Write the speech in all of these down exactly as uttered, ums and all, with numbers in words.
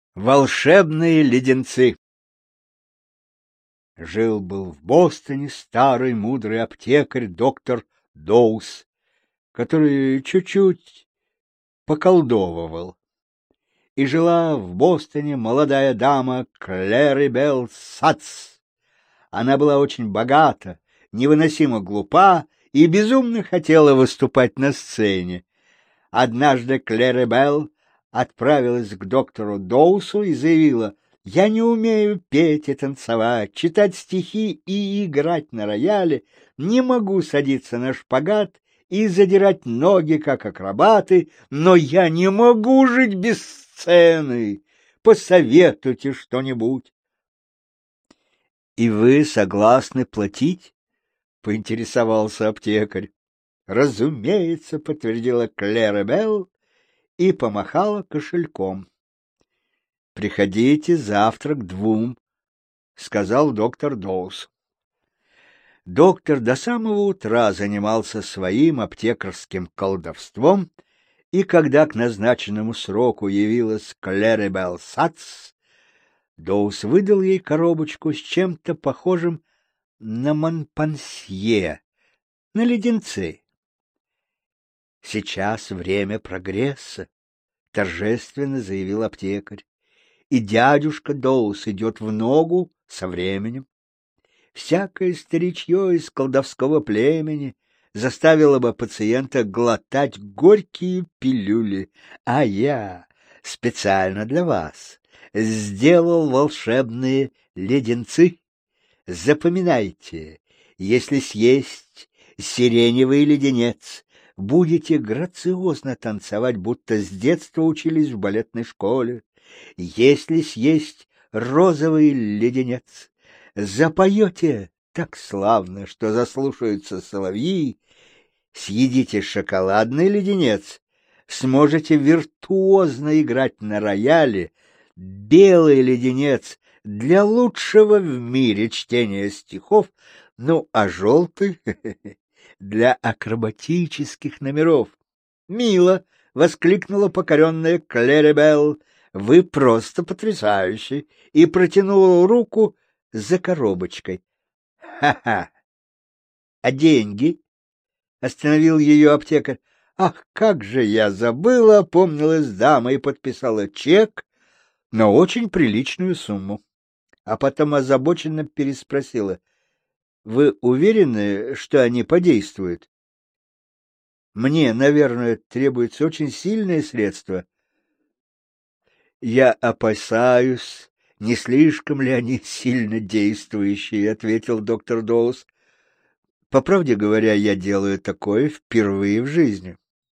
Волшебные леденцы. Жил-был в Бостоне старый мудрый аптекарь доктор Доус, который чуть-чуть поколдовывал. И жила в Бостоне молодая дама Клэрибелл Сатс. Она была очень богата, невыносимо глупа и безумно хотела выступать на сцене. Однажды Клэрибелл отправилась к доктору Доусу и заявила: «Я не умею петь и танцевать, читать стихи и играть на рояле, не могу садиться на шпагат и задирать ноги, как акробаты, но я не могу жить без сцены. Посоветуйте что-нибудь». «И вы согласны платить?» — поинтересовался аптекарь. «Разумеется», — подтвердила Клэрибелл и помахала кошельком. «Приходите завтра к двум», — сказал доктор Доус. Доктор до самого утра занимался своим аптекарским колдовством, и когда к назначенному сроку явилась Клэрибелл Сатс, Доус выдал ей коробочку с чем-то похожим на монпансье, на леденцы. «Сейчас время прогресса», — торжественно заявил аптекарь, «и дядюшка Доус идет в ногу со временем. Всякое старичье из колдовского племени заставило бы пациента глотать горькие пилюли, а я специально для вас сделал волшебные леденцы. Запоминайте, если съесть сиреневый леденец, будете грациозно танцевать, будто с детства учились в балетной школе. Если съесть розовый леденец, запоете так славно, что заслушаются соловьи. Съедите шоколадный леденец, сможете виртуозно играть на рояле. Белый леденец для лучшего в мире чтения стихов, ну а желтый для акробатических номеров». «Мило!» — воскликнула покоренная Клэрибелл. «Вы просто потрясающий!» и протянула руку за коробочкой. «Ха-ха! А деньги?» — остановил ее аптекарь. «Ах, как же я забыла!» — опомнилась дама и подписала чек на очень приличную сумму. А потом озабоченно переспросила: «Вы уверены, что они подействуют? Мне, наверное, требуется очень сильное средство». «Я опасаюсь, не слишком ли они сильно действующие», — ответил доктор Доус. «По правде говоря, я делаю такое впервые в жизни».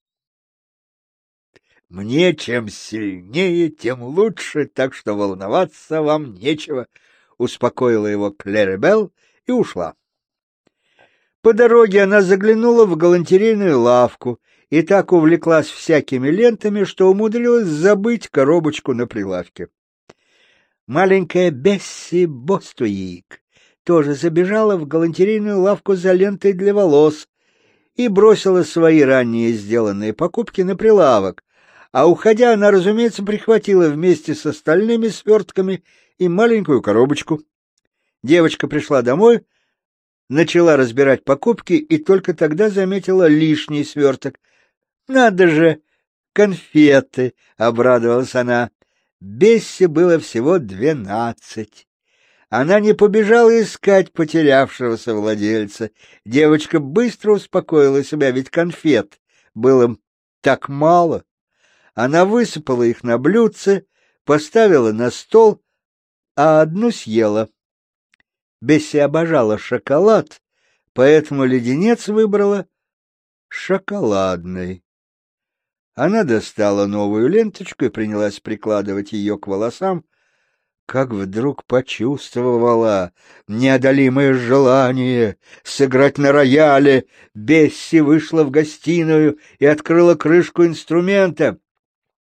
«Мне чем сильнее, тем лучше, так что волноваться вам нечего», — успокоила его Клэрибелл и ушла. По дороге она заглянула в галантерейную лавку и так увлеклась всякими лентами, что умудрилась забыть коробочку на прилавке. Маленькая Бесси Бостуик тоже забежала в галантерейную лавку за лентой для волос и бросила свои ранее сделанные покупки на прилавок, а уходя она, разумеется, прихватила вместе с остальными свертками и маленькую коробочку. Девочка пришла домой, начала разбирать покупки и только тогда заметила лишний сверток. «Надо же, конфеты!» — обрадовалась она. Бесси было всего двенадцать. Она не побежала искать потерявшегося владельца. Девочка быстро успокоила себя, ведь конфет было так мало. Она высыпала их на блюдце, поставила на стол, а одну съела. Бесси обожала шоколад, поэтому леденец выбрала шоколадный. Она достала новую ленточку и принялась прикладывать ее к волосам, как вдруг почувствовала неодолимое желание сыграть на рояле. Бесси вышла в гостиную и открыла крышку инструмента.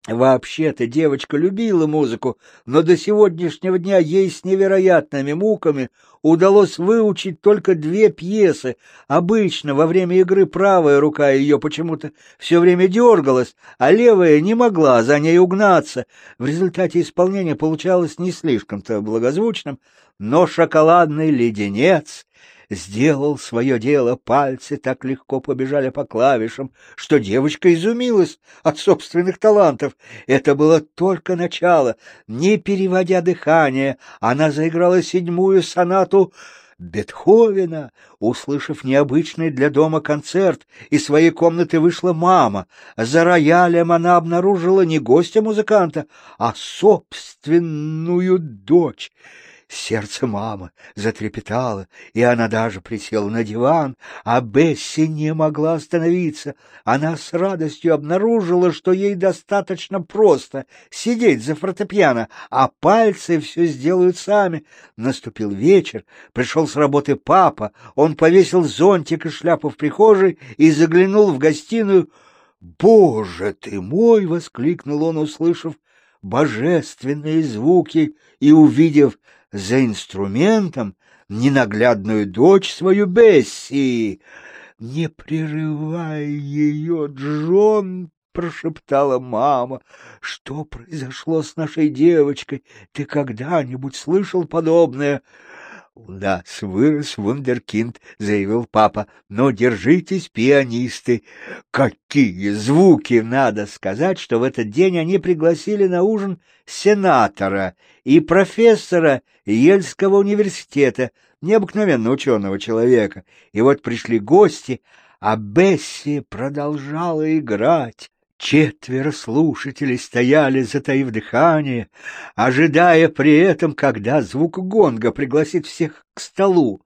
Вообще-то девочка любила музыку, но до сегодняшнего дня ей с невероятными муками удалось выучить только две пьесы. Обычно во время игры правая рука ее почему-то все время дергалась, а левая не могла за ней угнаться. В результате исполнение получалось не слишком-то благозвучным, но шоколадный леденец сделал свое дело, пальцы так легко побежали по клавишам, что девочка изумилась от собственных талантов. Это было только начало. Не переводя дыхание, она заиграла седьмую сонату Бетховена. Услышав необычный для дома концерт, из своей комнаты вышла мама. За роялем она обнаружила не гостя музыканта, а собственную дочь. Сердце мамы затрепетало, и она даже присела на диван, а Бесси не могла остановиться. Она с радостью обнаружила, что ей достаточно просто сидеть за фортепиано, а пальцы все сделают сами. Наступил вечер, пришел с работы папа, он повесил зонтик и шляпу в прихожей и заглянул в гостиную. «Боже ты мой!» — воскликнул он, услышав божественные звуки и увидев за инструментом ненаглядную дочь свою Бесси. «Не прерывай ее, Джон!» — прошептала мама. «Что произошло с нашей девочкой? Ты когда-нибудь слышал подобное?» «У нас вырос вундеркинд», — заявил папа. «Но держитесь, пианисты». Какие звуки! Надо сказать, что в этот день они пригласили на ужин сенатора и профессора Ельского университета, необыкновенно ученого человека. И вот пришли гости, а Бесси продолжала играть. Четверо слушателей стояли, затаив дыхание, ожидая при этом, когда звук гонга пригласит всех к столу.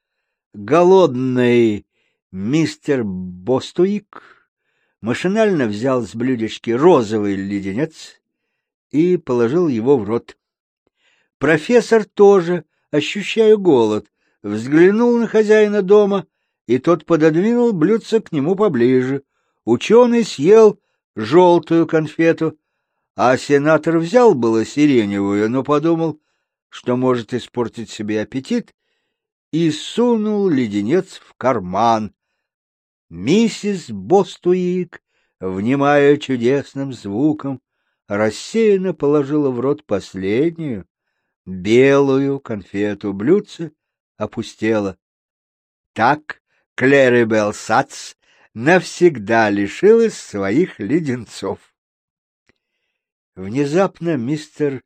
Голодный мистер Бостуик машинально взял с блюдечки розовый леденец и положил его в рот. Профессор тоже, ощущая голод, взглянул на хозяина дома, и тот пододвинул блюдце к нему поближе. Ученый съел желтую конфету, а сенатор взял было сиреневую, но подумал, что может испортить себе аппетит, и сунул леденец в карман. Миссис Бостуик, внимая чудесным звуком, рассеянно положила в рот последнюю, белую конфету. Блюдце опустело. Так Клэрибелл Сатс навсегда лишилась своих леденцов. Внезапно мистер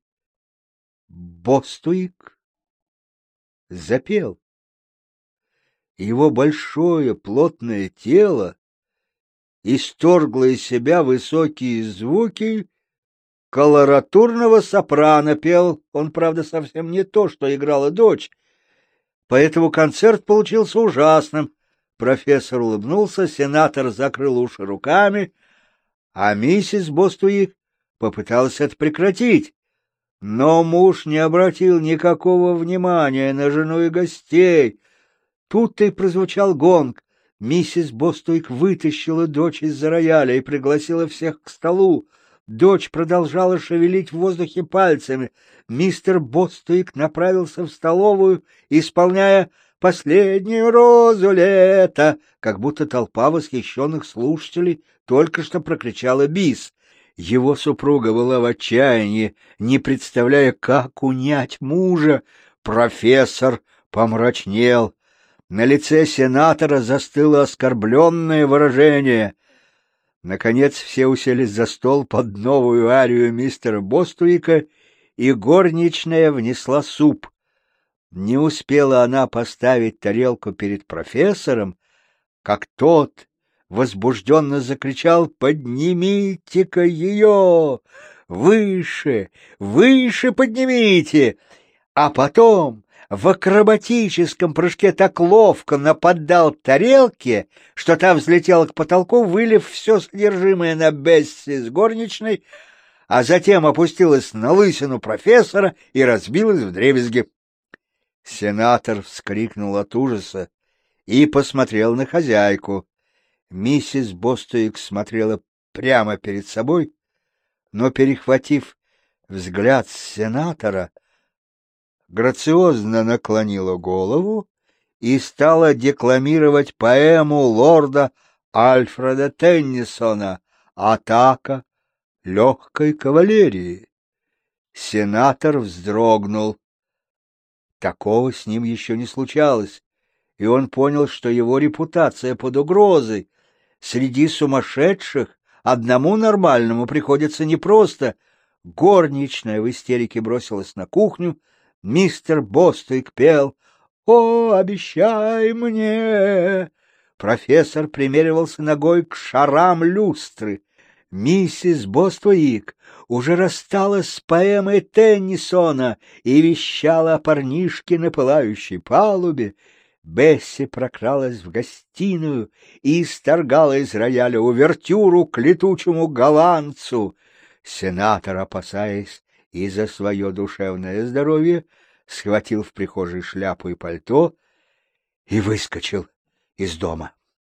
Бостуик запел. Его большое плотное тело исторгло из себя высокие звуки колоратурного сопрано. Пел он, правда, совсем не то, что играла дочь, поэтому концерт получился ужасным. Профессор улыбнулся, сенатор закрыл уши руками, а миссис Бостуик попыталась это прекратить. Но муж не обратил никакого внимания на жену и гостей. Тут-то и прозвучал гонг. Миссис Бостуик вытащила дочь из-за рояля и пригласила всех к столу. Дочь продолжала шевелить в воздухе пальцами. Мистер Бостуик направился в столовую, исполняя «Последнюю розу лета», как будто толпа восхищенных слушателей только что прокричала бис. Его супруга была в отчаянии, не представляя, как унять мужа. Профессор помрачнел. На лице сенатора застыло оскорбленное выражение. Наконец все уселись за стол под новую арию мистера Бостуика, и горничная внесла суп. Не успела она поставить тарелку перед профессором, как тот возбужденно закричал: «Поднимите-ка ее! Выше! Выше поднимите!» А потом в акробатическом прыжке так ловко наподдал тарелке, что та взлетела к потолку, вылив все содержимое на Бесси с горничной, а затем опустилась на лысину профессора и разбилась вдребезги. Сенатор вскрикнул от ужаса и посмотрел на хозяйку. Миссис Бостуик смотрела прямо перед собой, но, перехватив взгляд сенатора, грациозно наклонила голову и стала декламировать поэму лорда Альфреда Теннисона «Атака легкой кавалерии». Сенатор вздрогнул. Такого с ним еще не случалось, и он понял, что его репутация под угрозой. Среди сумасшедших одному нормальному приходится непросто. Горничная в истерике бросилась на кухню. Мистер Бостуик пел «О, обещай мне!». Профессор примеривался ногой к шарам люстры. Миссис Бостуик уже рассталась с поэмой Теннисона и вещала о парнишке на пылающей палубе. Бесси прокралась в гостиную и исторгала из рояля увертюру к летучему голландцу. Сенатор, опасаясь и за свое душевное здоровье, схватил в прихожей шляпу и пальто и выскочил из дома.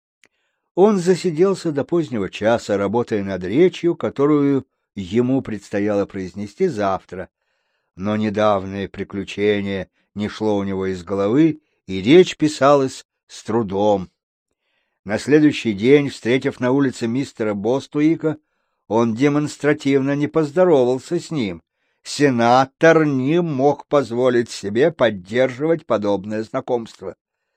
Он засиделся до позднего часа, работая над речью, которую ему предстояло произнести завтра. Но недавнее приключение не шло у него из головы, и речь писалась с трудом. На следующий день, встретив на улице мистера Бостуика, он демонстративно не поздоровался с ним. Сенатор не мог позволить себе поддерживать подобное знакомство.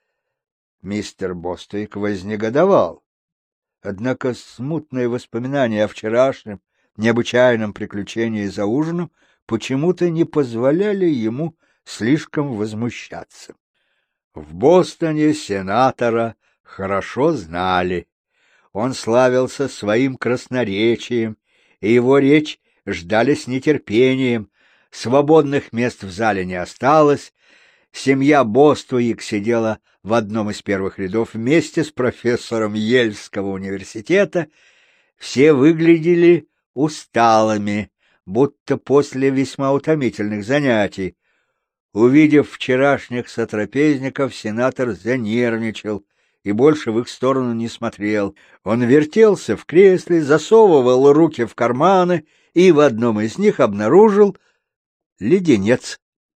Мистер Бостуик вознегодовал. Однако смутные воспоминания о вчерашнем необычайном приключении за ужином почему-то не позволяли ему слишком возмущаться. В Бостоне сенатора хорошо знали. Он славился своим красноречием, и его речь ждали с нетерпением. Свободных мест в зале не осталось. Семья Бостуик сидела в одном из первых рядов вместе с профессором Йельского университета. Все выглядели усталыми, будто после весьма утомительных занятий. Увидев вчерашних сотрапезников, сенатор занервничал и больше в их сторону не смотрел. Он вертелся в кресле, засовывал руки в карманы и в одном из них обнаружил леденец.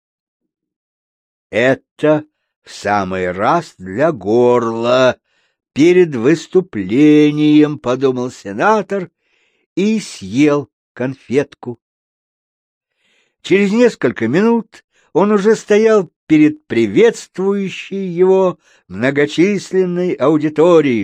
Это в самый раз для горла, перед выступлением, — подумал сенатор и съел конфетку. Через несколько минут он уже стоял перед приветствующей его многочисленной аудиторией.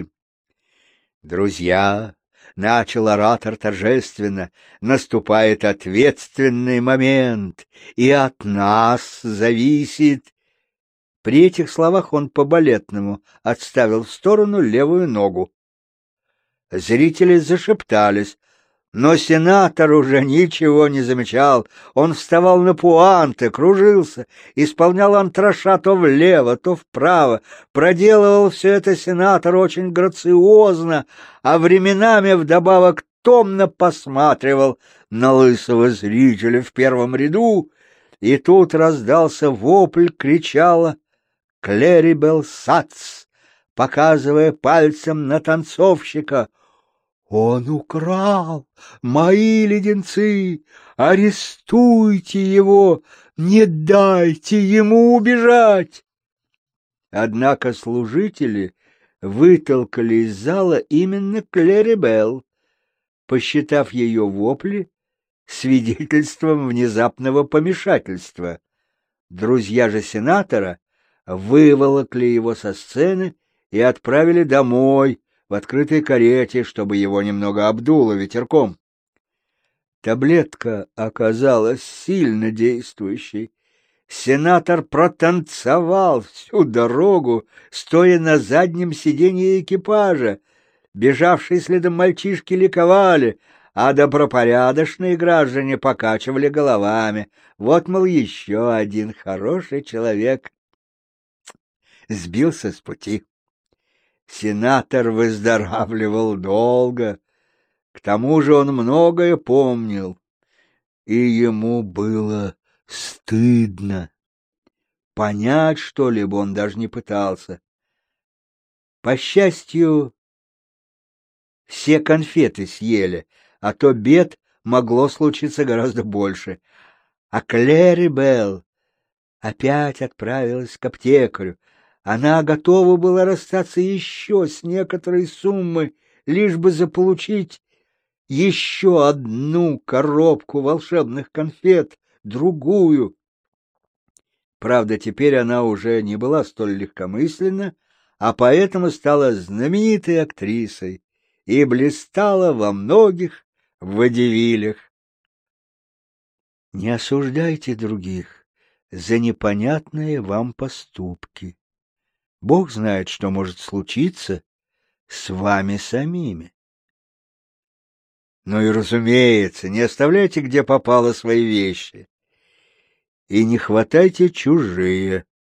«Друзья», — начал оратор торжественно, — «наступает ответственный момент, и от нас зависит...» При этих словах он по-балетному отставил в сторону левую ногу. Зрители зашептались, но сенатор уже ничего не замечал. Он вставал на пуанты, кружился, исполнял антраша то влево, то вправо. Проделывал все это сенатор очень грациозно, а временами вдобавок томно посматривал на лысого зрителя в первом ряду. И тут раздался вопль, кричала Клэрибелл Сатс, показывая пальцем на танцовщика. «Он украл мои леденцы! Арестуйте его! Не дайте ему убежать!» Однако служители вытолкали из зала именно Клэрибелл, посчитав ее вопли свидетельством внезапного помешательства. Друзья же сенатора выволокли его со сцены и отправили домой в открытой карете, чтобы его немного обдуло ветерком. Таблетка оказалась сильно действующей. Сенатор протанцевал всю дорогу, стоя на заднем сиденье экипажа. Бежавшие следом мальчишки ликовали, а добропорядочные граждане покачивали головами. Вот, мол, еще один хороший человек сбился с пути. Сенатор выздоравливал долго, к тому же он многое помнил, и ему было стыдно. Понять что-либо он даже не пытался. По счастью, все конфеты съели, а то бед могло случиться гораздо больше. А Клэрибелл опять отправилась к аптекарю. Она готова была расстаться еще с некоторой суммой, лишь бы заполучить еще одну коробку волшебных конфет, другую. Правда, теперь она уже не была столь легкомысленна, а поэтому стала знаменитой актрисой и блистала во многих водевилях. Не осуждайте других за непонятные вам поступки. Бог знает, что может случиться с вами самими. Ну и, разумеется, не оставляйте, где попало, свои вещи. И не хватайте чужие.